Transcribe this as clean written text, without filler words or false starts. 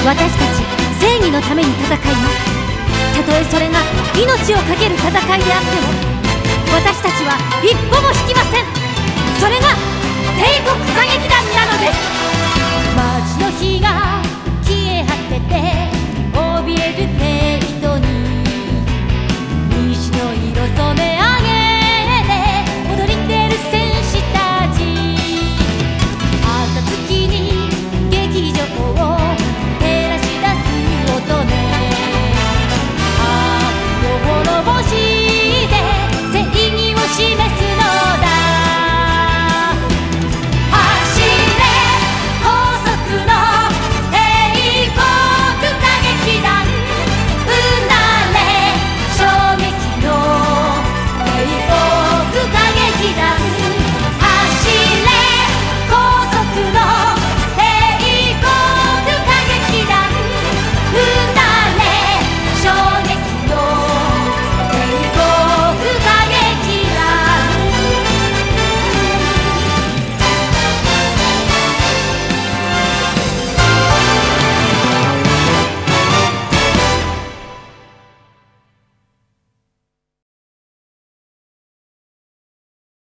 私たち正義のために戦います。たとえそれが命を懸ける戦いであっても、私たちは一歩も引きません。それが帝国歌劇団なのです。街の火が消え果てて怯える程度に西の色染め